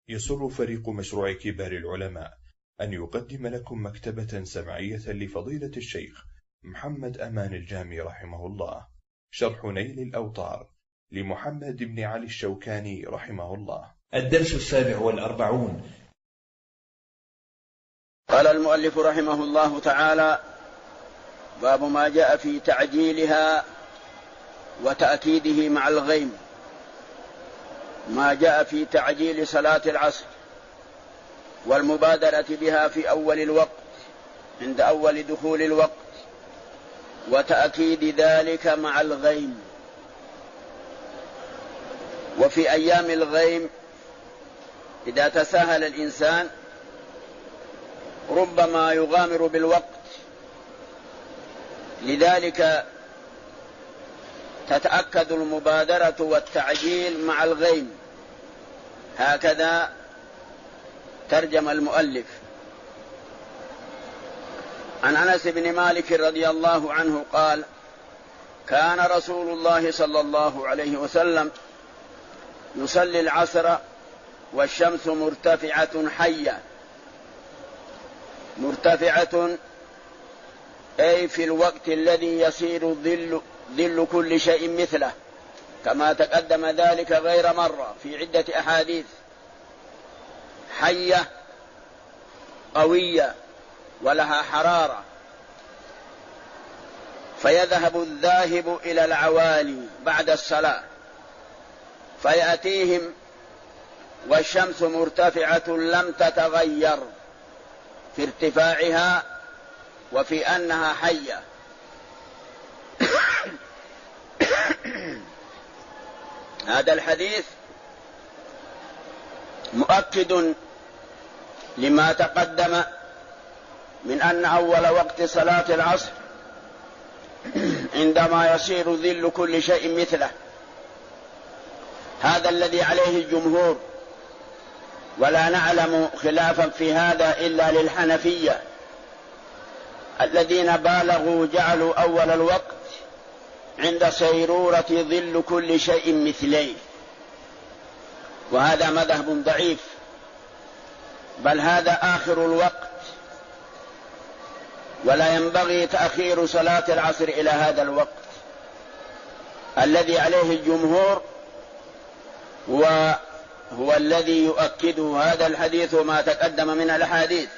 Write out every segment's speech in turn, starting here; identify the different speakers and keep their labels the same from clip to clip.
Speaker 1: يسر فريق مشروع كبار العلماء أن يقدم لكم مكتبة سمعية لفضيلة الشيخ محمد أمان الجامي رحمه الله، شرح نيل الأوطار لمحمد بن علي الشوكاني رحمه الله.
Speaker 2: الدرس 47.
Speaker 3: قال المؤلف رحمه الله تعالى: باب ما جاء في تعجيلها وتأكيده مع الغيم. ما جاء في تعجيل صلاة العصر والمبادرة بها في أول الوقت عند أول دخول الوقت، وتأكيد ذلك مع الغيم. وفي أيام الغيم إذا تساهل الإنسان ربما يغامر بالوقت، لذلك تتأكد المبادرة والتعجيل مع الغيم. هكذا ترجم المؤلف. عن أنس بن مالك رضي الله عنه قال: كان رسول الله صلى الله عليه وسلم يصلي العصر والشمس مرتفعة حية. مرتفعة أي في الوقت الذي يصير ظل كل شيء مثله، كما تقدم ذلك غير مرة في عدة أحاديث. حية قوية ولها حرارة، فيذهب الذاهب إلى العوالي بعد الصلاة فيأتيهم والشمس مرتفعة لم تتغير في ارتفاعها وفي أنها حية. هذا الحديث مؤكد لما تقدم من أن أول وقت صلاة العصر عندما يصير ظل كل شيء مثله. هذا الذي عليه الجمهور، ولا نعلم خلافا في هذا إلا للحنفية الذين بالغوا جعلوا أول الوقت عند صيرورة ظل كل شيء مثليه، وهذا مذهب ضعيف، بل هذا آخر الوقت، ولا ينبغي تأخير صلاة العصر إلى هذا الوقت. الذي عليه الجمهور هو الذي يؤكده هذا الحديث وما تقدم من الأحاديث،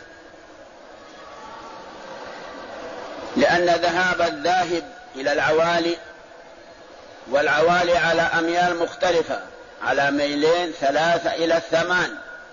Speaker 3: لأن ذهاب الذاهب إلى العوالي، والعوالي على أميال مختلفة، على ميلين 3 إلى 8،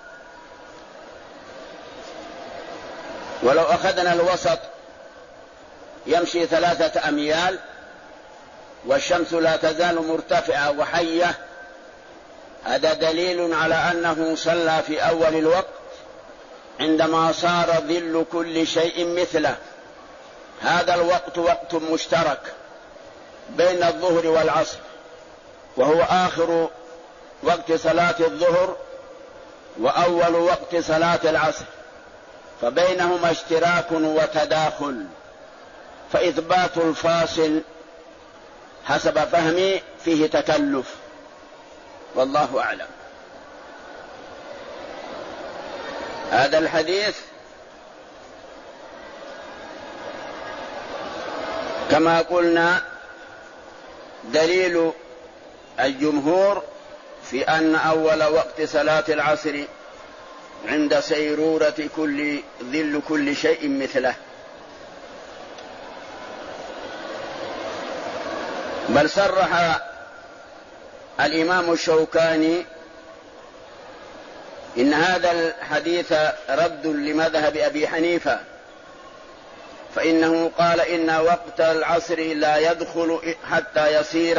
Speaker 3: ولو أخذنا الوسط يمشي 3 أميال والشمس لا تزال مرتفعة وحية، هذا دليل على أنه صلى في أول الوقت عندما صار ظل كل شيء مثله. هذا الوقت وقت مشترك بين الظهر والعصر، وهو آخر وقت صلاة الظهر وأول وقت صلاة العصر، فبينهما اشتراك وتداخل، فإثبات الفاصل حسب فهمي فيه تكلف، والله أعلم. هذا الحديث كما قلنا دليل الجمهور في أن أول وقت صلاة العصر عند صيرورة ظل كل شيء مثله. بل صرح الإمام الشوكاني إن هذا الحديث رد لمذهب أبي حنيفة، فإنه قال إن وقت العصر لا يدخل حتى يصير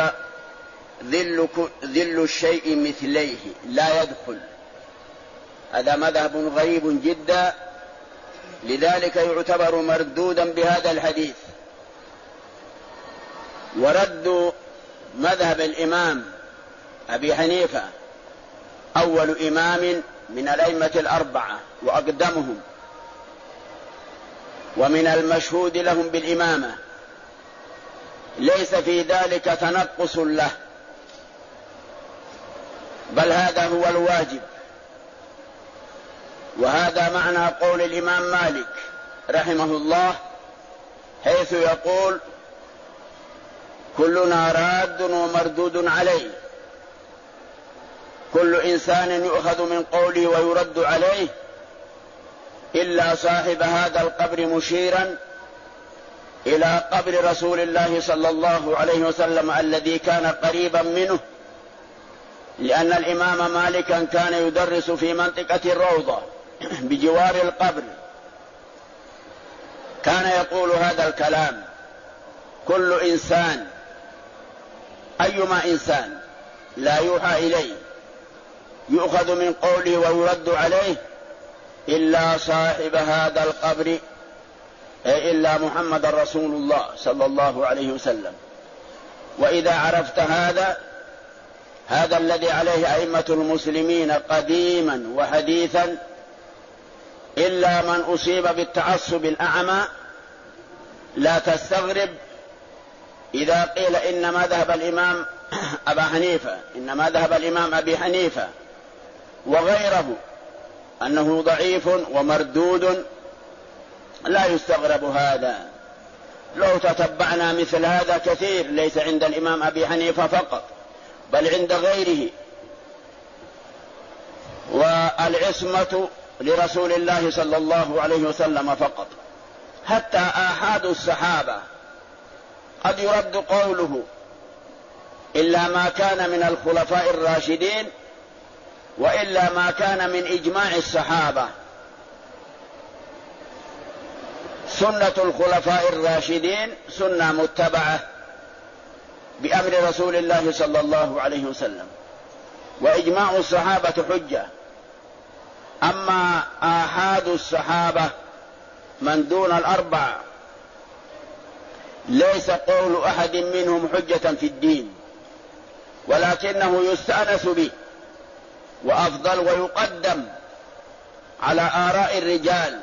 Speaker 3: ظل الشيء مثليه، لا يدخل. هذا مذهب غريب جدا، لذلك يعتبر مردودا بهذا الحديث. ورد مذهب الإمام أبي حنيفة أول إمام من الأئمة الأربعة وأقدمهم، ومن المشهود لهم بالإمامة، ليس في ذلك تنقص له، بل هذا هو الواجب، وهذا معنى قول الإمام مالك رحمه الله حيث يقول: كلنا راد ومردود عليه، كل إنسان يؤخذ من قوله ويرد عليه إلا صاحب هذا القبر، مشيرا إلى قبر رسول الله صلى الله عليه وسلم الذي كان قريبا منه، لأن الإمام مالكا كان يدرس في منطقة الروضة بجوار القبر، كان يقول هذا الكلام: كل إنسان، أيما إنسان لا يوحى إليه يؤخذ من قوله ويرد عليه إلا صاحب هذا القبر، إلا محمد رسول الله صلى الله عليه وسلم. وإذا عرفت هذا الذي عليه أئمة المسلمين قديما وحديثا، إلا من أصيب بالتعصب الأعمى، لا تستغرب إذا قيل إنما ذهب الإمام أبي حنيفة وغيره أنه ضعيف ومردود، لا يستغرب هذا. لو تتبعنا مثل هذا كثير، ليس عند الإمام أبي حنيفة فقط بل عند غيره. والعصمة لرسول الله صلى الله عليه وسلم فقط، حتى آحاد الصحابة قد يرد قوله إلا ما كان من الخلفاء الراشدين، وإلا ما كان من إجماع الصحابة. سنة الخلفاء الراشدين سنة متبعة بأمر رسول الله صلى الله عليه وسلم، وإجماع الصحابة حجة. أما آحاد الصحابة من دون الأربعة ليس قول أحد منهم حجة في الدين، ولكنه يستأنس به وأفضل ويقدم على آراء الرجال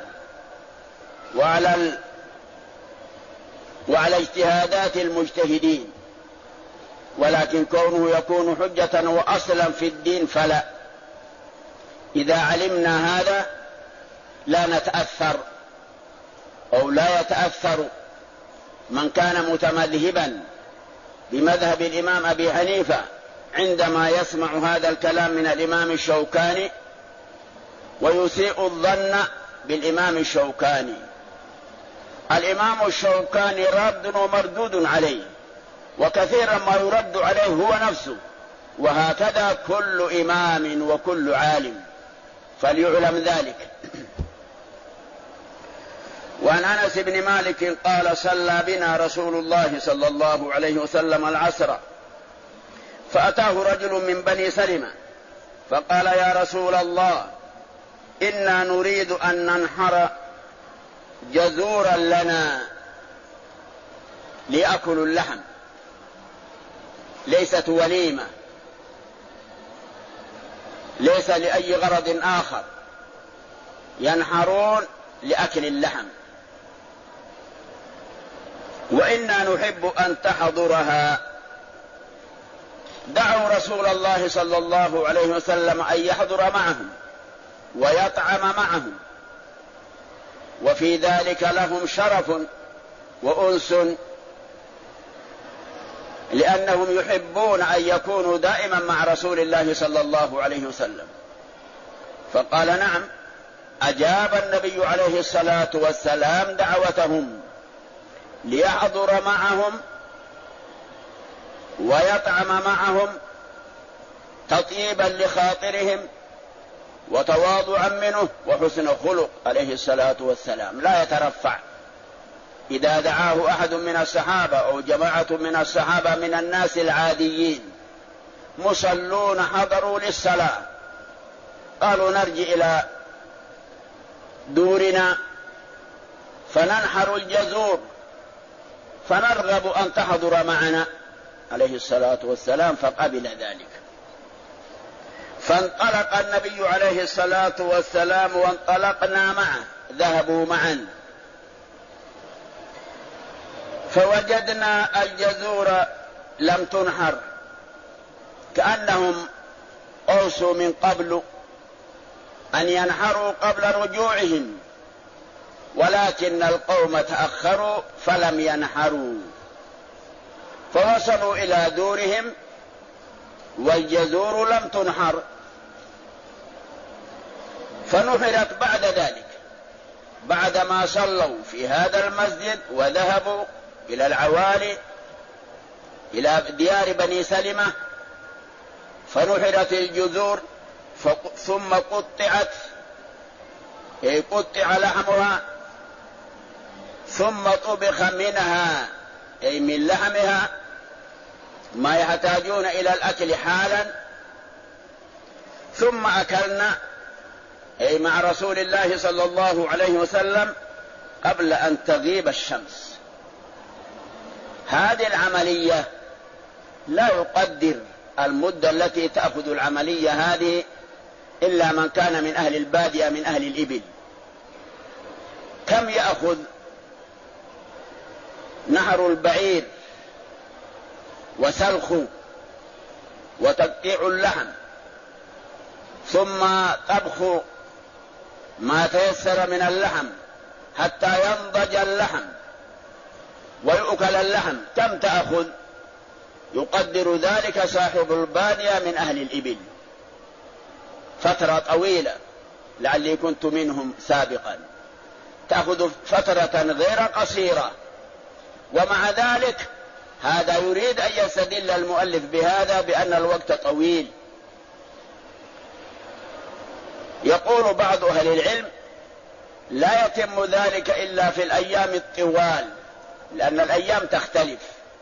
Speaker 3: وعلى اجتهادات المجتهدين، ولكن كونه يكون حجة وأصلا في الدين فلا. إذا علمنا هذا لا نتأثر أو لا يتأثر من كان متمذهبا بمذهب الإمام أبي حنيفة عندما يسمع هذا الكلام من الإمام الشوكاني، ويسيء الظن بالإمام الشوكاني. الإمام الشوكاني راد ومردود عليه، وكثيرا ما يرد عليه هو نفسه، وهكذا كل إمام وكل عالم، فليعلم ذلك. وعن أنس بن مالك قال: صلى بنا رسول الله صلى الله عليه وسلم العصر، فأتاه رجل من بني سلمة فقال: يا رسول الله، إنا نريد أن ننحر جزورا لنا ليأكل اللحم، ليست وليمة، ليس لأي غرض آخر، ينحرون لأكل اللحم، وإنا نحب أن تحضرها. دعوا رسول الله صلى الله عليه وسلم أن يحضر معهم ويطعم معهم، وفي ذلك لهم شرف وأنس، لأنهم يحبون أن يكونوا دائما مع رسول الله صلى الله عليه وسلم. فقال: نعم. أجاب النبي عليه الصلاة والسلام دعوتهم ليحضر معهم ويطعم معهم تطيبا لخاطرهم وتواضعا منه وحسن خلق عليه الصلاة والسلام، لا يترفع. إذا دعاه أحد من الصحابة أو جماعة من الصحابة من الناس العاديين مصلون حضروا للصلاة، قالوا: نرجع إلى دورنا فننحر الجزور فنرغب أن تحضر معنا عليه الصلاة والسلام، فقبل ذلك. فانطلق النبي عليه الصلاة والسلام وانطلقنا معه، ذهبوا معا، فوجدنا الجزور لم تنحر، كأنهم أوصوا من قبل أن ينحروا قبل رجوعهم، ولكن القوم تأخروا فلم ينحروا، فوصلوا إلى دورهم والجزور لم تنحر، فنحرت بعد ذلك، بعدما صلوا في هذا المسجد وذهبوا إلى العوالي إلى ديار بني سلمة، فنحرت الجذور ثم قطعت، قطع لحمها، ثم طبخ منها أي من لحمها ما يحتاجون إلى الأكل حالا، ثم أكلنا أي مع رسول الله صلى الله عليه وسلم قبل أن تغيب الشمس. هذه العملية لا يقدر المدة التي تأخذ العملية هذه إلا من كان من أهل البادية من أهل الإبل. كم يأخذ نحر البعير وسلخه وتقطيع اللحم ثم طبخ ما تيسر من اللحم حتى ينضج اللحم ويؤكل اللحم، كم تأخذ؟ يقدر ذلك صاحب البادية من أهل الإبل فترة طويلة، لعلي كنت منهم سابقا، تأخذ فترة غير قصيرة. ومع ذلك هذا يريد أن يستدل المؤلف بهذا بأن الوقت طويل. يقول بعض أهل العلم لا يتم ذلك إلا في الأيام الطوال، لأن الأيام تختلف،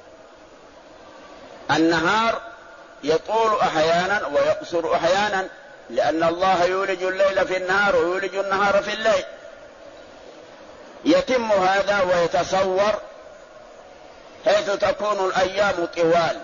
Speaker 3: النهار يطول أحيانا ويقصر أحيانا، لأن الله يولج الليل في النهار ويولج النهار في الليل. يتم هذا ويتصور حيث تكون الأيام طوال،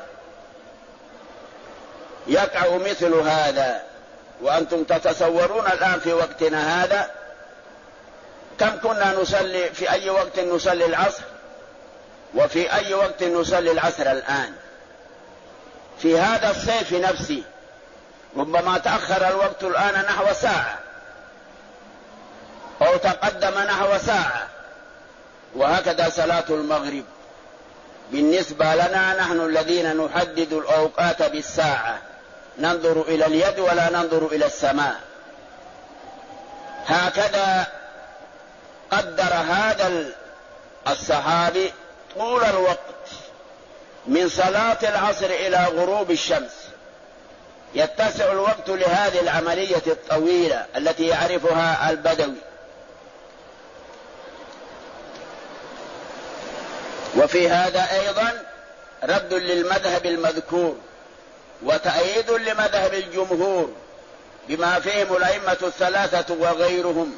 Speaker 3: يقع مثل هذا. وأنتم تتصورون الآن في وقتنا هذا كم كنا نصلي، في أي وقت نصلي العصر وفي أي وقت نصلي العصر الآن. في هذا الصيف نفسه ربما تأخر الوقت الآن نحو ساعة أو تقدم نحو ساعة، وهكذا صلاة المغرب بالنسبة لنا نحن الذين نحدد الأوقات بالساعة، ننظر إلى اليد ولا ننظر إلى السماء. هكذا قدر هذا الصحابي طول الوقت من صلاة العصر إلى غروب الشمس، يتسع الوقت لهذه العملية الطويلة التي يعرفها البدوي. وفي هذا أيضا رد للمذهب المذكور وتأييد لمذهب الجمهور بما فيهم الأئمة الثلاثة وغيرهم.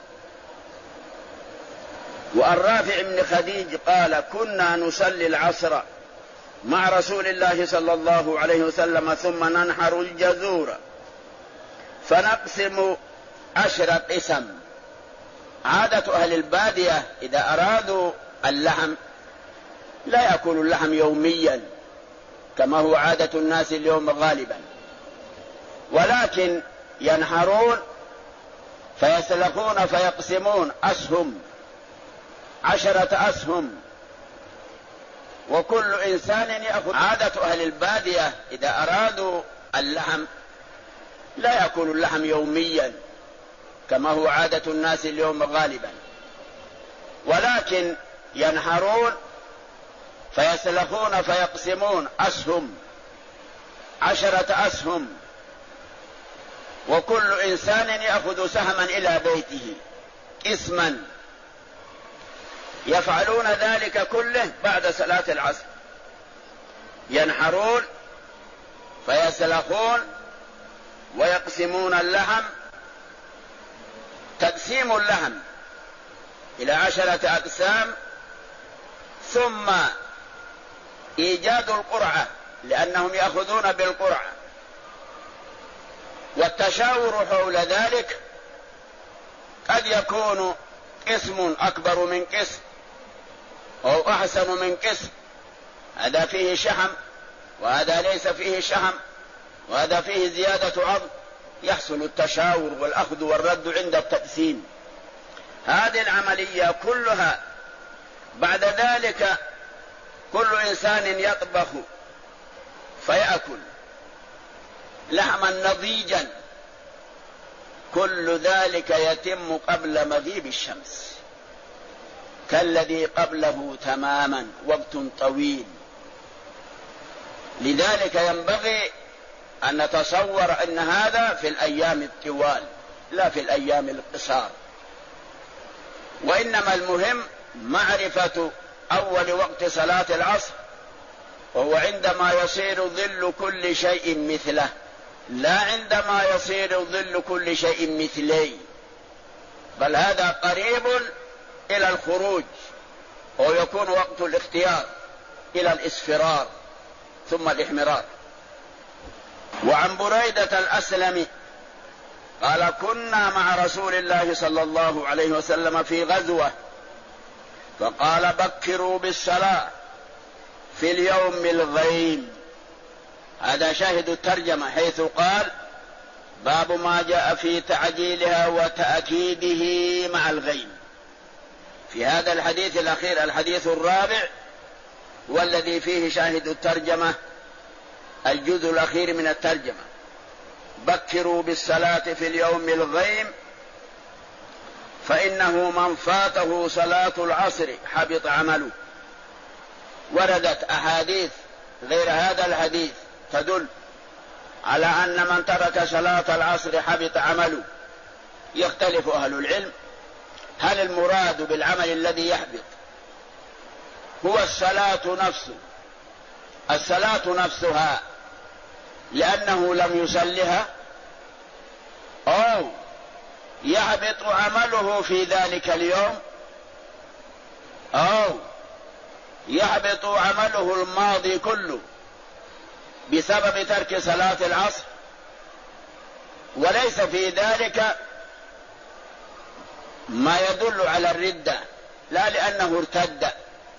Speaker 3: والرافع بن خديج قال: كنا نصلي العصر مع رسول الله صلى الله عليه وسلم ثم ننحر الجزور فنقسم 10 قسم. عادة أهل البادية إذا أرادوا اللحم لا يأكلوا اللحم يوميا كما هو عادة الناس اليوم غالبا، ولكن ينحرون فيسلخون فيقسمون أسهم 10 أسهم، وكل إنسان يأخذ. عادة أهل البادية إذا أرادوا اللحم لا يأكلوا اللحم يوميا كما هو عادة الناس اليوم غالبا، ولكن ينحرون فيسلخون فيقسمون أسهم 10 أسهم، وكل إنسان يأخذ سهما إلى بيته قسما. يفعلون ذلك كله بعد صلاة العصر، ينحرون فيسلخون ويقسمون اللحم. تقسيم اللحم إلى 10 أقسام، ثم إيجاد القرعة لأنهم يأخذون بالقرعة، والتشاور حول ذلك. قد يكون قسم أكبر من قسم أو أحسن من قسم، هذا فيه شحم وهذا ليس فيه شحم، وهذا فيه زيادة عظم يحصل التشاور والأخذ والرد عند التقسيم. هذه العملية كلها. بعد ذلك كل إنسان يطبخ فيأكل لحما نضيجا، كل ذلك يتم قبل مغيب الشمس كالذي قبله تماما، وقت طويل. لذلك ينبغي أن نتصور أن هذا في الأيام الطوال لا في الأيام القصار، وإنما المهم معرفة أول وقت صلاة العصر، وهو عندما يصير ظل كل شيء مثله، لا عندما يصير ظل كل شيء مثلي، بل هذا قريب إلى الخروج، ويكون وقت الاختيار إلى الإصفرار ثم الإحمرار. وعن بريدة الأسلمي قال: كنا مع رسول الله صلى الله عليه وسلم في غزوة، فقال: بكروا بالصلاة في اليوم الغيم. هذا شاهد الترجمة، حيث قال: باب ما جاء في تعجيلها وتأكيده مع الغيم. في هذا الحديث الأخير، الحديث الرابع والذي فيه شاهد الترجمة، الجزء الأخير من الترجمة: بكروا بالصلاة في اليوم الغيم فإنه من فاته صلاة العصر حبط عمله. وردت أحاديث غير هذا الحديث تدل على أن من ترك صلاة العصر حبط عمله. يختلف أهل العلم هل المراد بالعمل الذي يحبط هو الصلاة نفسها لأنه لم يصلها، أو يحبط عمله في ذلك اليوم، أو يحبط عمله الماضي كله بسبب ترك صلاة العصر، وليس في ذلك ما يدل على الردة، لا لأنه ارتد،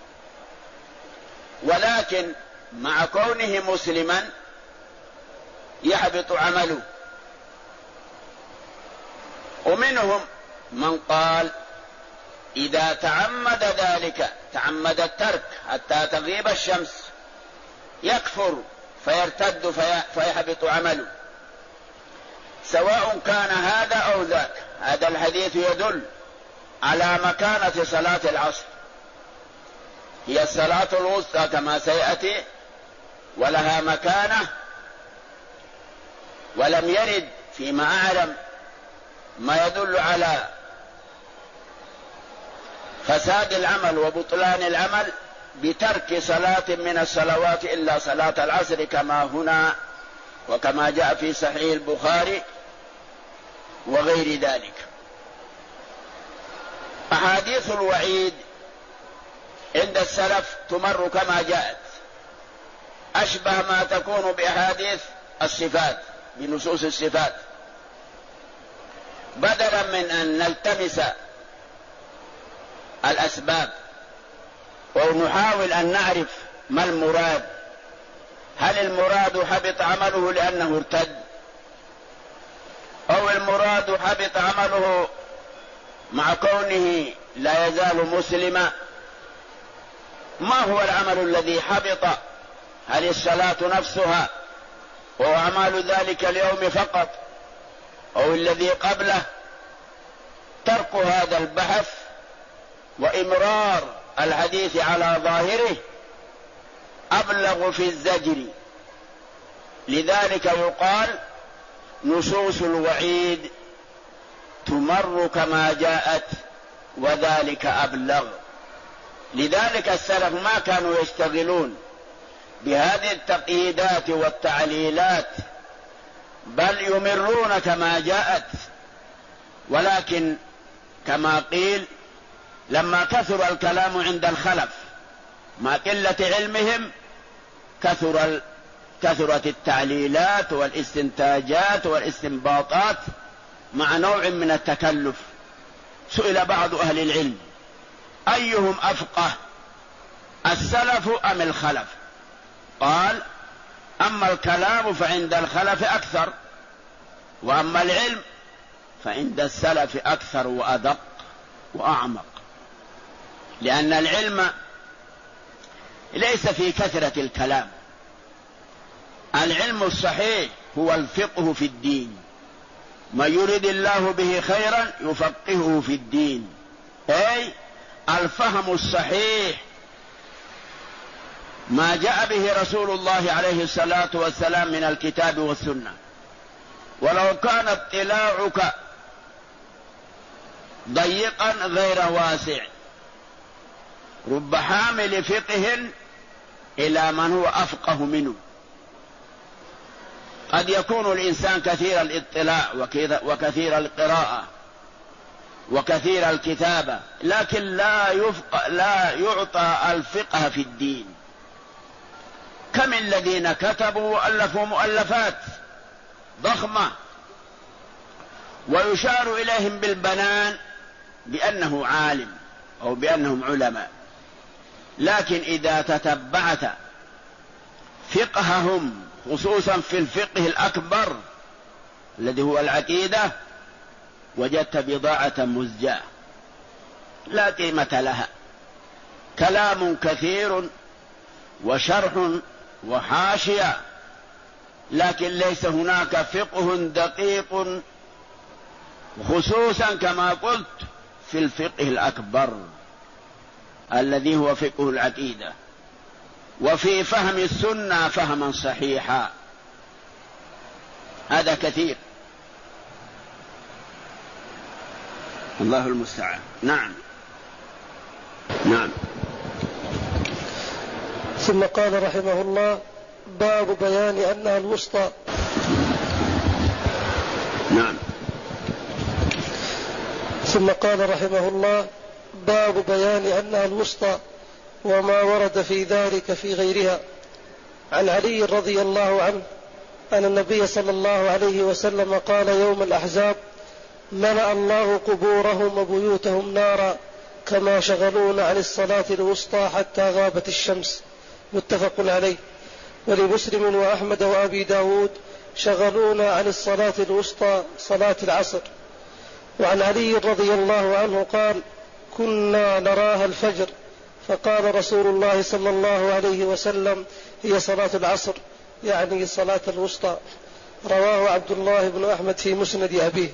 Speaker 3: ولكن مع كونه مسلما يحبط عمله. ومنهم من قال إذا تعمد ذلك، تعمد الترك حتى تغيب الشمس، يكفر فيرتد فيحبط عمله، سواء كان هذا أو ذاك. هذا الحديث يدل على مكانة صلاة العصر، هي الصلاة الوسطى كما سيأتي، ولها مكانة، ولم يرد فيما أعلم ما يدل على فساد العمل وبطلان العمل بترك صلاة من الصلوات إلا صلاة العصر، كما هنا وكما جاء في صحيح البخاري وغير ذلك. أحاديث الوعيد عند السلف تمر كما جاءت، أشبه ما تكون بأحاديث الصفات، بنصوص الصفات، بدلا من أن نلتمس الأسباب ونحاول أن نعرف ما المراد. هل المراد حبط عمله لأنه ارتد، أو المراد حبط عمله مع كونه لا يزال مسلما؟ ما هو العمل الذي حبط؟ هل الصلاة نفسها وهو أعمال ذلك اليوم فقط، أو الذي قبله؟ ترك هذا البحث وإمرار الحديث على ظاهره أبلغ في الزجر. لذلك يقال نصوص الوعيد تمر كما جاءت، وذلك أبلغ. لذلك السلف ما كانوا يشتغلون بهذه التقييدات والتعليلات، بل يمرون كما جاءت. ولكن كما قيل لما كثر الكلام عند الخلف مع قلة علمهم كثرت التعليلات والاستنتاجات والاستنباطات مع نوع من التكلف. سئل بعض أهل العلم أيهم أفقه، السلف أم الخلف؟ قال: أما الكلام فعند الخلف أكثر، وأما العلم فعند السلف أكثر وأدق وأعمق، لأن العلم ليس في كثرة الكلام. العلم الصحيح هو الفقه في الدين، ما يريد الله به خيرا يفقهه في الدين، أي الفهم الصحيح ما جاء به رسول الله عليه الصلاة والسلام من الكتاب والسنة. ولو كان اطلاعك ضيقا غير واسع، رب حامل فقه إلى من هو أفقه منه. قد يكون الإنسان كثير الاطلاع وكثير القراءة وكثير الكتابة، لكن لا يعطى الفقه في الدين. كم الذين كتبوا وألفوا مؤلفات ضخمة ويشار إليهم بالبنان بأنه عالم أو بأنهم علماء، لكن إذا تتبعت فقههم خصوصا في الفقه الأكبر الذي هو العقيدة وجدت بضاعة مزجاة لا قيمة لها، كلام كثير وشرح وحاشية، لكن ليس هناك فقه دقيق، خصوصا كما قلت في الفقه الأكبر الذي هو فقه العقيدة، وفي فهم السنة فهما صحيحا، هذا كثير. الله المستعان. نعم.
Speaker 4: ثم قال رحمه الله: باب بيان أنها الوسطى. ثم قال رحمه الله: باب بيان أنها الوسطى وما ورد في ذلك في غيرها. عن علي رضي الله عنه أن النبي صلى الله عليه وسلم قال يوم الأحزاب: ملأ الله قبورهم وبيوتهم نارا كما شغلون عن الصلاة الوسطى حتى غابت الشمس. متفق عليه. ولمسلم وأحمد وأبي داود: شغلونا عن الصلاة الوسطى صلاة العصر. وعن علي رضي الله عنه قال: كنا نراها الفجر، فقال رسول الله صلى الله عليه وسلم: هي صلاة العصر، يعني صلاة الوسطى. رواه عبد الله بن أحمد في مسند أبيه.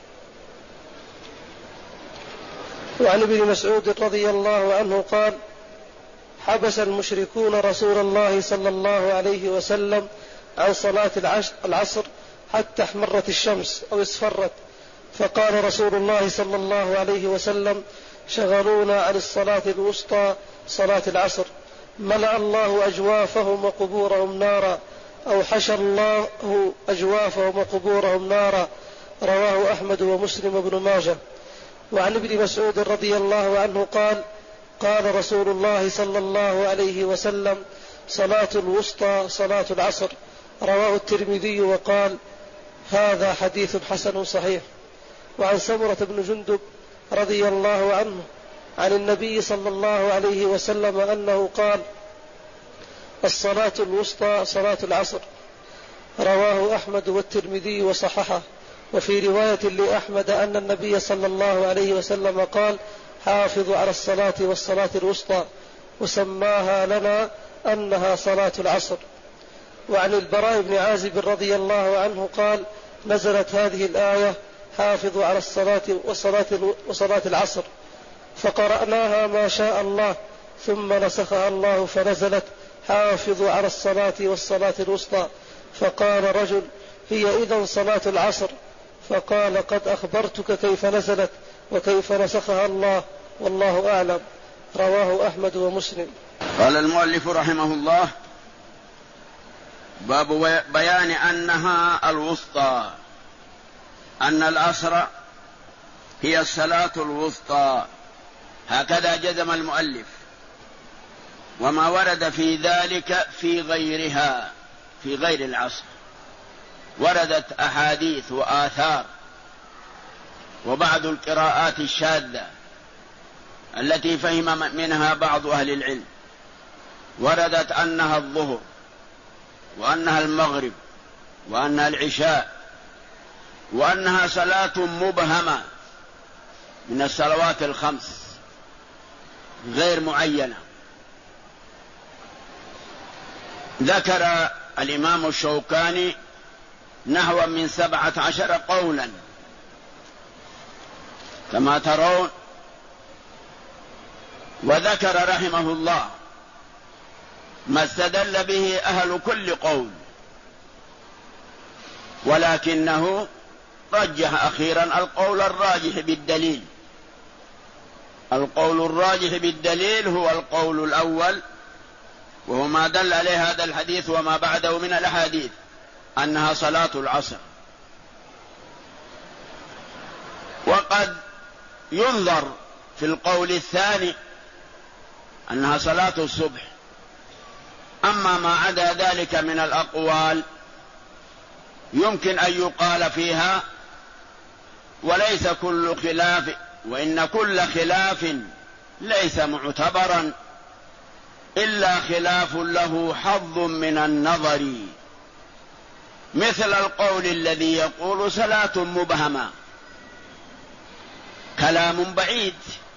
Speaker 4: وعن ابن مسعود رضي الله عنه قال: حبس المشركون رسول الله صلى الله عليه وسلم عن صلاة العصر حتى احمرت الشمس أو اصفرت، فقال رسول الله صلى الله عليه وسلم: شغلونا عن الصلاة الوسطى صلاة العصر، ملأ الله أجوافهم وقبورهم نارا، أو حشى الله أجوافهم وقبورهم نارا. رواه أحمد ومسلم وابن ماجه. وعن ابن مسعود رضي الله عنه قال: قال رسول الله صلى الله عليه وسلم: صلاة الوسطى صلاة العصر. رواه الترمذي وقال: هذا حديث حسن صحيح. وعن سمرة بن جندب رضي الله عنه عن النبي صلى الله عليه وسلم أنه قال: الصلاة الوسطى صلاة العصر. رواه أحمد والترمذي وصححه. وفي رواية لأحمد أن النبي صلى الله عليه وسلم قال: حافظوا على الصلاة والصلاة الوسطى، وسماها لنا أنها صلاة العصر. وعن البراء بن عازب رضي الله عنه قال: نزلت هذه الآية: حافظوا على الصلاة وصلاة العصر، فقرأناها ما شاء الله، ثم نسخها الله فنزلت: حافظوا على الصلاة والصلاة الوسطى. فقال رجل: هي إذن صلاة العصر؟ فقال: قد أخبرتك كيف نزلت وكيف نسخها الله، والله أعلم. رواه أحمد ومسلم.
Speaker 3: قال المؤلف رحمه الله: باب بيان أنها الوسطى، أن العصر هي الصلاة الوسطى، هكذا جزم المؤلف. وما ورد في ذلك في غيرها، في غير العصر، وردت أحاديث وآثار وبعض القراءات الشاذة التي فهم منها بعض أهل العلم، وردت أنها الظهر وأنها المغرب وأنها العشاء، وأنها صلاة مبهمة من الصلوات الخمس غير معينة. ذكر الإمام الشوكاني نحو من 17 قولا كما ترون، وذكر رحمه الله ما استدل به أهل كل قول، ولكنه رجح أخيرا القول الراجح بالدليل. القول الراجح بالدليل هو القول الأول، وهو ما دل عليه هذا الحديث وما بعده من الأحاديث، أنها صلاة العصر. وقد ينظر في القول الثاني أنها صلاة الصبح. أما ما عدا ذلك من الأقوال يمكن أن يقال فيها وليس كل خلاف، وإن كل خلاف ليس معتبرا إلا خلاف له حظ من النظر، مثل القول الذي يقول صلاة مبهمة، كلام بعيد.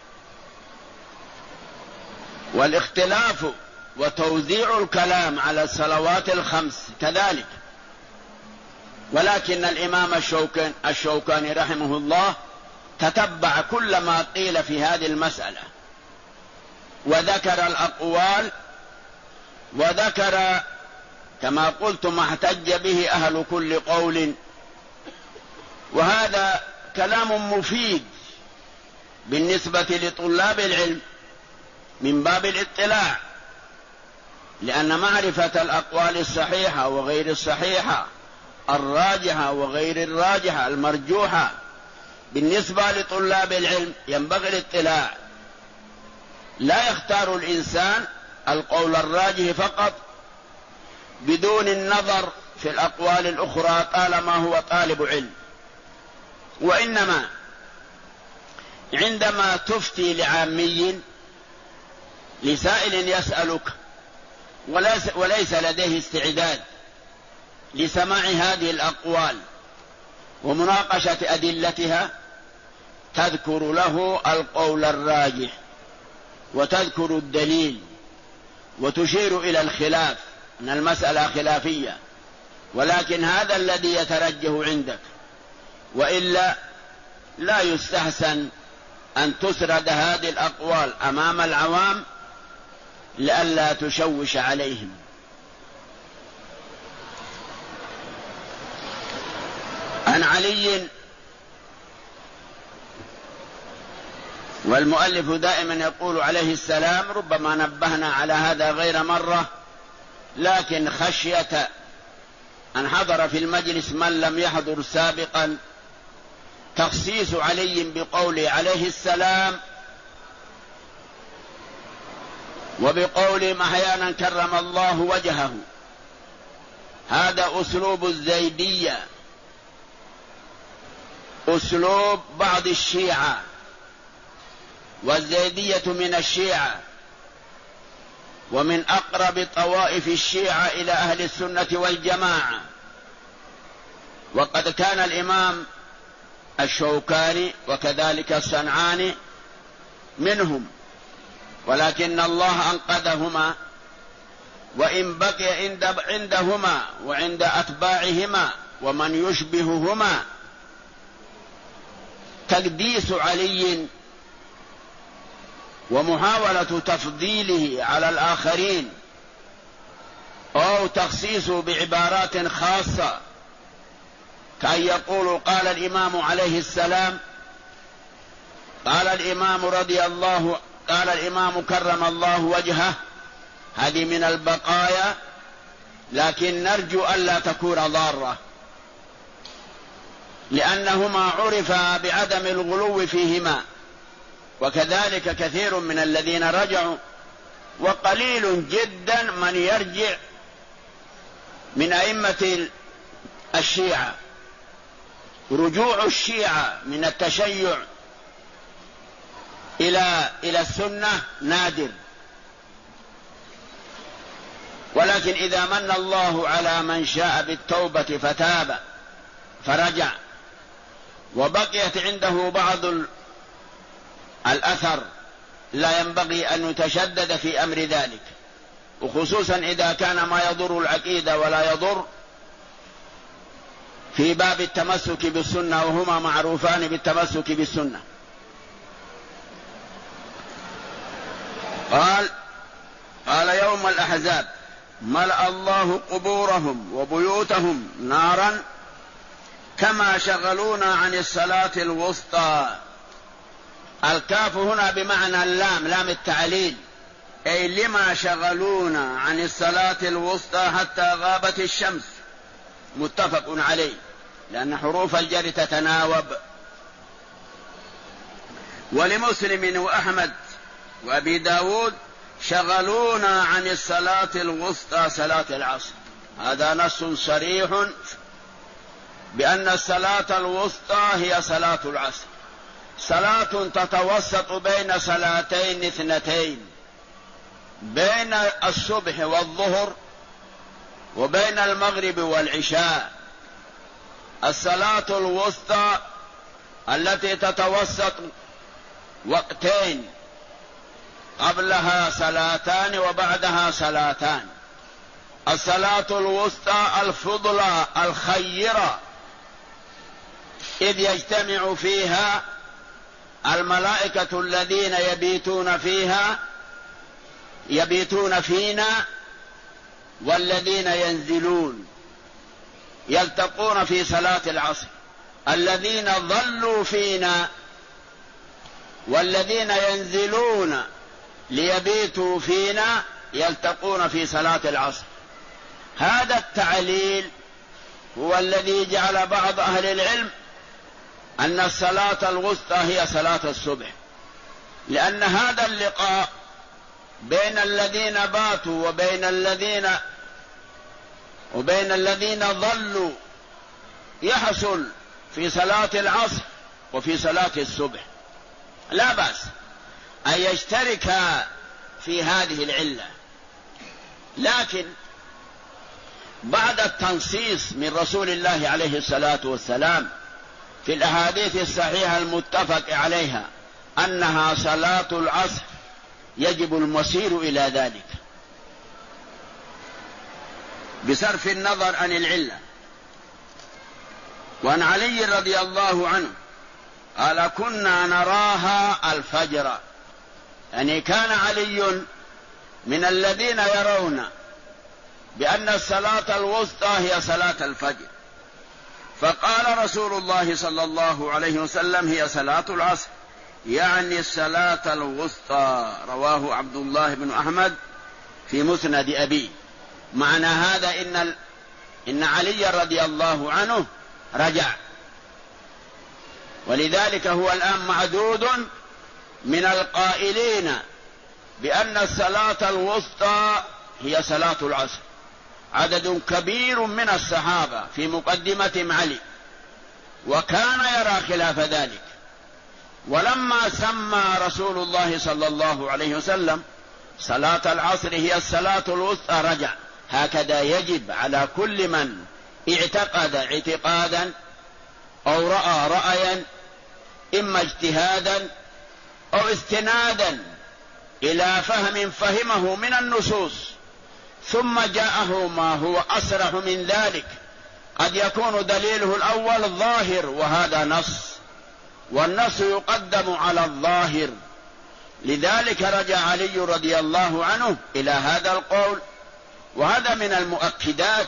Speaker 3: والاختلاف وتوزيع الكلام على الصلوات الخمس كذلك، ولكن الإمام الشوكاني رحمه الله تتبع كل ما قيل في هذه المسألة، وذكر الأقوال، وذكر كما قلت ما احتج به أهل كل قول. وهذا كلام مفيد بالنسبة لطلاب العلم من باب الاطلاع، لأن معرفة الأقوال الصحيحة وغير الصحيحة، الراجحة وغير الراجحة، المرجوحة، بالنسبة لطلاب العلم ينبغي الاطلاع. لا يختار الإنسان القول الراجح فقط بدون النظر في الأقوال الأخرى طالما هو طالب علم، وإنما عندما تفتي لعامي، لسائل يسألك وليس لديه استعداد لسماع هذه الأقوال ومناقشة أدلتها، تذكر له القول الراجح وتذكر الدليل وتشير إلى الخلاف، أن المسألة خلافية، ولكن هذا الذي يترجح عندك، وإلا لا يستحسن أن تسرد هذه الأقوال أمام العوام لئلا تشوش عليهم. عن علي، والمؤلف دائما يقول عليه السلام، ربما نبهنا على هذا غير مرة، لكن خشية أن حضر في المجلس من لم يحضر سابقا، تخصيص علي بقوله عليه السلام وبقوله أحيانا كرم الله وجهه، هذا أسلوب الزيدية، أسلوب بعض الشيعة، والزيدية من الشيعة ومن أقرب طوائف الشيعة إلى أهل السنة والجماعة. وقد كان الإمام الشوكاني وكذلك الصنعاني منهم، ولكن الله أنقذهما، وإن بقي عندهما وعند أتباعهما ومن يشبههما تقديس علي ومحاولة تفضيله على الآخرين، أو تخصيصه بعبارات خاصة، كأن يقول قال الإمام عليه السلام، قال الإمام كرم الله وجهه، هذه من البقايا، لكن نرجو ألا تكون ضارة، لأنهما عرفا بعدم الغلو فيهما، وكذلك كثير من الذين رجعوا، وقليل جدا من يرجع من أئمة الشيعة. رجوع الشيعة من التشيع إلى السنة نادر، ولكن إذا من الله على من شاء بالتوبة فتاب فرجع وبقيت عنده بعض الأثر لا ينبغي أن يتشدد في أمر ذلك، وخصوصا إذا كان ما يضر العقيدة ولا يضر في باب التمسك بالسنة، وهما معروفان بالتمسك بالسنة. قال يوم الأحزاب: ملأ الله قبورهم وبيوتهم نارا كما شغلونا عن الصلاة الوسطى. الكاف هنا بمعنى اللام، لام التعليل، أي لما شغلونا عن الصلاة الوسطى حتى غابت الشمس. متفق عليه، لأن حروف الجر تتناوب. ولمسلم وأحمد وأبي داود: شغلونا عن الصلاة الوسطى صلاة العصر. هذا نص صريح بأن الصلاة الوسطى هي صلاة العصر، صلاة تتوسط بين صلاتين اثنتين، بين الصبح والظهر وبين المغرب والعشاء. الصلاة الوسطى التي تتوسط وقتين، قبلها صلاتان وبعدها صلاتان. الصلاة الوسطى الفضلى الخيرة، إذ يجتمع فيها الملائكة الذين يبيتون فينا والذين ينزلون، يلتقون في صلاة العصر. الذين ظلوا فينا والذين ينزلون ليبيتوا فينا يلتقون في صلاة العصر. هذا التعليل هو الذي جعل بعض أهل العلم أن الصلاة الوسطى هي صلاة الصبح، لأن هذا اللقاء بين الذين باتوا وبين الذين ظلوا يحصل في صلاة العصر وفي صلاة الصبح، لا بأس أن يشتركا في هذه العلة. لكن بعد التنصيص من رسول الله عليه الصلاة والسلام في الأحاديث الصحيحة المتفق عليها أنها صلاة العصر، يجب المسير إلى ذلك بصرف النظر عن العلة. وعن علي رضي الله عنه قال: كنا نراها الفجر، يعني كان علي من الذين يرون بأن الصلاة الوسطى هي صلاة الفجر، فقال رسول الله صلى الله عليه وسلم: هي صلاة العصر، يعني الصلاة الوسطى. رواه عبد الله بن أحمد في مسند أبيه. معنى هذا إن علي رضي الله عنه رجع، ولذلك هو الآن معدود من القائلين بأن الصلاة الوسطى هي صلاة العصر. عدد كبير من الصحابة في مقدمة علي، وكان يرى خلاف ذلك. ولما سمى رسول الله صلى الله عليه وسلم صلاة العصر هي الصلاة الوسطى رجع. هكذا يجب على كل من اعتقد اعتقادا أو رأى رأيا، إما اجتهادا أو استنادا إلى فهم فهمه من النصوص، ثم جاءه ما هو أصرح من ذلك، قد يكون دليله الأول ظاهر وهذا نص، والنص يقدم على الظاهر. لذلك رجع علي رضي الله عنه إلى هذا القول، وهذا من المؤكدات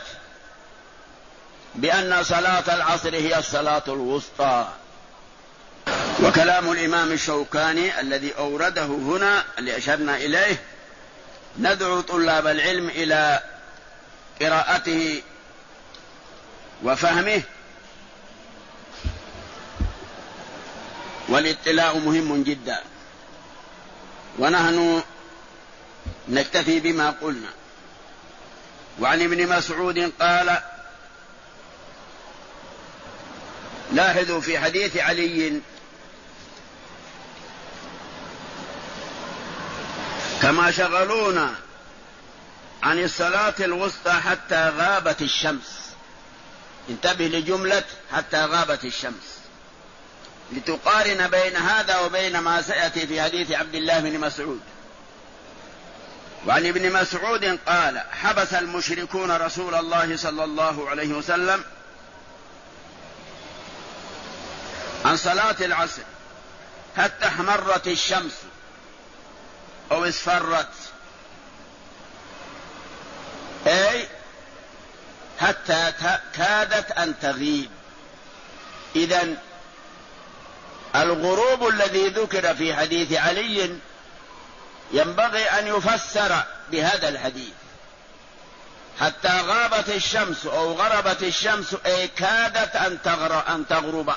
Speaker 3: بأن صلاة العصر هي الصلاة الوسطى. وكلام الإمام الشوكاني الذي أورده هنا اللي أشرنا إليه، ندعو طلاب العلم إلى قراءته وفهمه، والاطلاع مهم جدا. ونحن نكتفي بما قلنا. وعن ابن مسعود قال: لاحظوا في حديث علي: كما شغلونا عن الصلاة الوسطى حتى غابت الشمس. انتبه لجملة حتى غابت الشمس. لتقارن بين هذا وبين ما سيأتي في حديث عبد الله بن مسعود. وعن ابن مسعود قال: حبس المشركون رسول الله صلى الله عليه وسلم عن صلاة العصر حتى احمرت الشمس أو اصفرت، أي حتى كادت أن تغيب. إذن الغروب الذي ذكر في حديث علي ينبغي أن يفسر بهذا الحديث، حتى غابت الشمس أو غربت الشمس، أي كادت أن تغرب،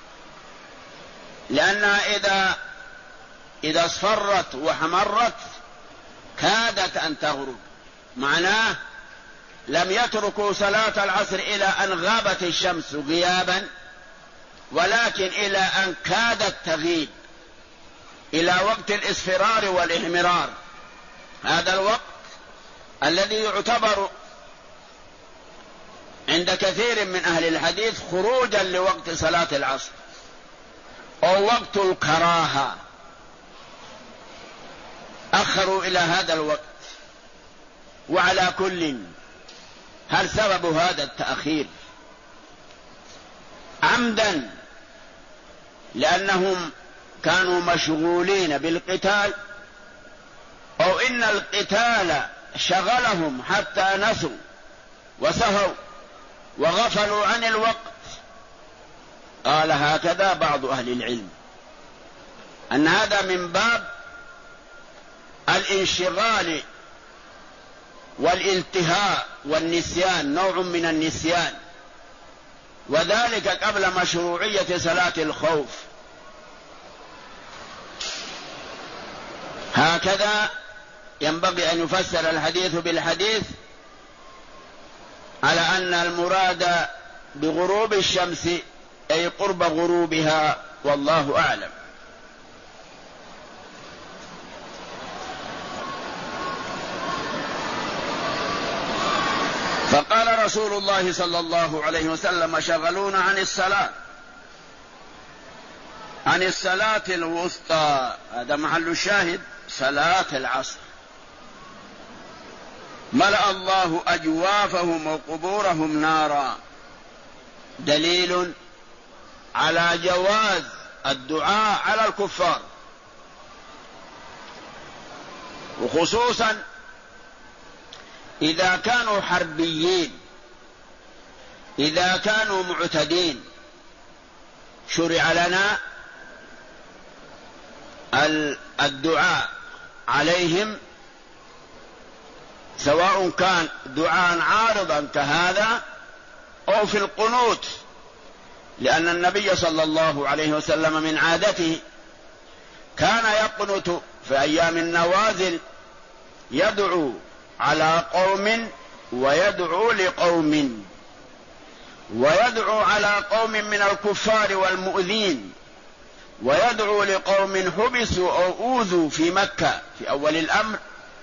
Speaker 3: لأنها إذا اصفرت وحمرت كادت أن تغرب، معناه لم يتركوا صلاة العصر إلى أن غابت الشمس غيابا، ولكن إلى أن كادت تغيب، إلى وقت الإصفرار والإحمرار. هذا الوقت الذي يعتبر عند كثير من أهل الحديث خروجا لوقت صلاة العصر أو وقت الكراهة، أخروا إلى هذا الوقت. وعلى كل، هل سبب هذا التأخير عمدا لأنهم كانوا مشغولين بالقتال، أو إن القتال شغلهم حتى نسوا وسهوا وغفلوا عن الوقت؟ قال هكذا بعض أهل العلم، أن هذا من باب الانشغال والالتهاء والنسيان، نوع من النسيان، وذلك قبل مشروعية صلاة الخوف. هكذا ينبغي أن يفسر الحديث بالحديث، على أن المراد بغروب الشمس أي قرب غروبها، والله أعلم. فقال رسول الله صلى الله عليه وسلم: شغلونا عن الصلاة الوسطى. هذا محل الشاهد، صلاة العصر. ملأ الله أجوافهم وقبورهم نارا، دليل على جواز الدعاء على الكفار، وخصوصا إذا كانوا حربيين، إذا كانوا معتدين. شرع لنا الدعاء عليهم، سواء كان دعاء عارضا كهذا أو في القنوت، لأن النبي صلى الله عليه وسلم من عادته كان يقنت في أيام النوازل، يدعو على قوم ويدعو لقوم، ويدعو على قوم من الكفار والمؤذين، ويدعو لقوم حبسوا أو أوذوا في مكة في أول الأمر.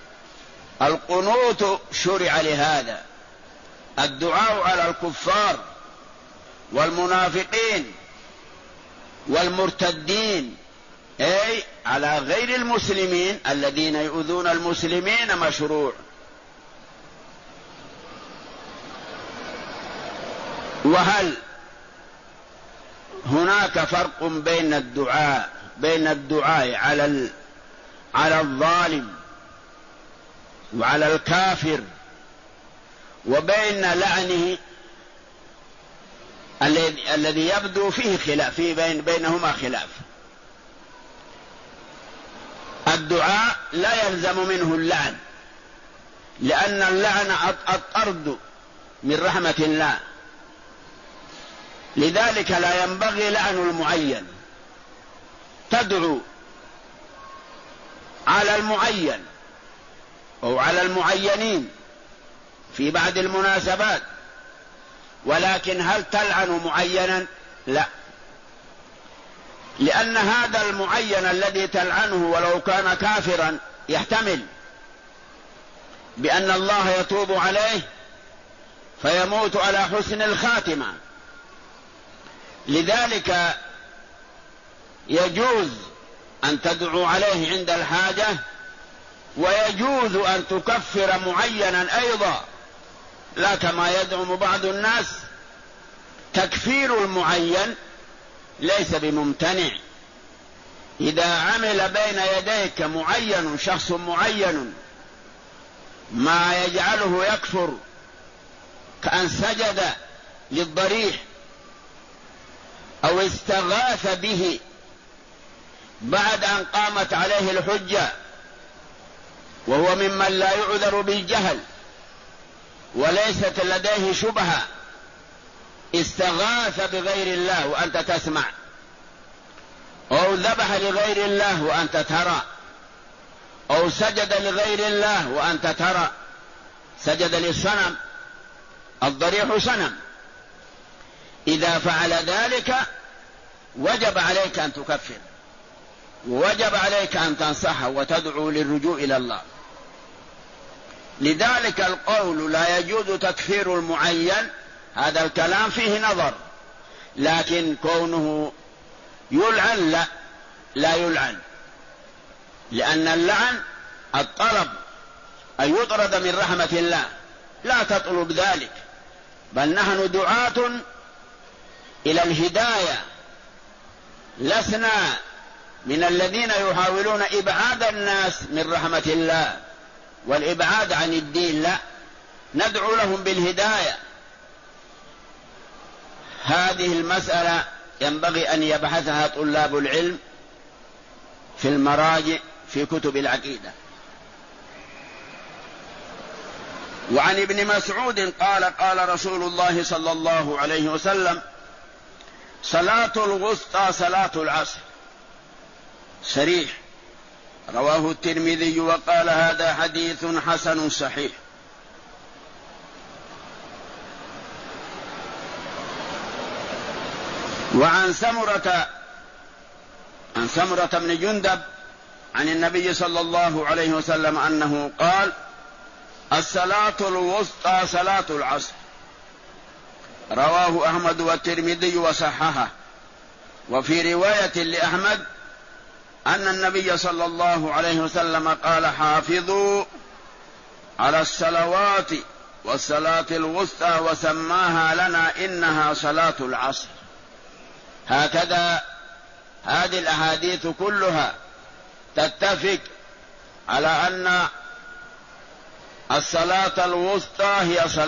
Speaker 3: القنوت شرع لهذا، الدعاء على الكفار والمنافقين والمرتدين، أي على غير المسلمين الذين يؤذون المسلمين، مشروع. وهل هناك فرق بين الدعاء على الظالم وعلى الكافر وبين لعنه الذي يبدو فيه خلاف، بينهما خلاف؟ الدعاء لا يلزم منه اللعن، لأن اللعن الطرد من رحمة الله، لذلك لا ينبغي لعن المعين. تدعو على المعين أو على المعينين في بعض المناسبات، ولكن هل تلعن معينا؟ لا، لأن هذا المعين الذي تلعنه ولو كان كافرا يحتمل بأن الله يتوب عليه فيموت على حسن الخاتمة. لذلك يجوز أن تدعو عليه عند الحاجة، ويجوز أن تكفر معينا أيضا، لا كما يزعم بعض الناس. تكفير المعين ليس بممتنع. إذا عمل بين يديك معين، شخص معين، ما يجعله يكفر، كأن سجد للضريح أو استغاث به بعد أن قامت عليه الحجة، وهو ممن لا يعذر بالجهل وليست لديه شبهة، استغاث بغير الله وأنت تسمع، أو ذبح لغير الله وأنت ترى، أو سجد لغير الله وأنت ترى، سجد للصنم، الضريح صنم. إذا فعل ذلك وجب عليك أن تكفر، ووجب عليك أن تنصحه وتدعو للرجوع إلى الله. لذلك القول لا يجوز تكفير المعين، هذا الكلام فيه نظر، لكن كونه يلعن لا يلعن، لأن اللعن الطلب أن يطرد من رحمة الله، لا تطلب ذلك، بل نحن دعاة إلى الهداية، لسنا من الذين يحاولون إبعاد الناس من رحمة الله والإبعاد عن الدين، لا، ندعو لهم بالهداية. هذه المسألة ينبغي أن يبحثها طلاب العلم في المراجع في كتب العقيدة. وعن ابن مسعود قال: قال رسول الله صلى الله عليه وسلم: صلاة الوسطى صلاة العصر. صريح، رواه الترمذي وقال: هذا حديث حسن صحيح. وعن سمرة بن جندب عن النبي صلى الله عليه وسلم أنه قال: الصلاة الوسطى صلاة العصر. رواه أحمد والترمذي وصححه. وفي رواية لأحمد أن النبي صلى الله عليه وسلم قال: حافظوا على الصلوات والصلاة الوسطى، وسماها لنا إنها صلاة العصر. هكذا هذه الأحاديث كلها تتفق على أن الصلاة الوسطى هي صلاة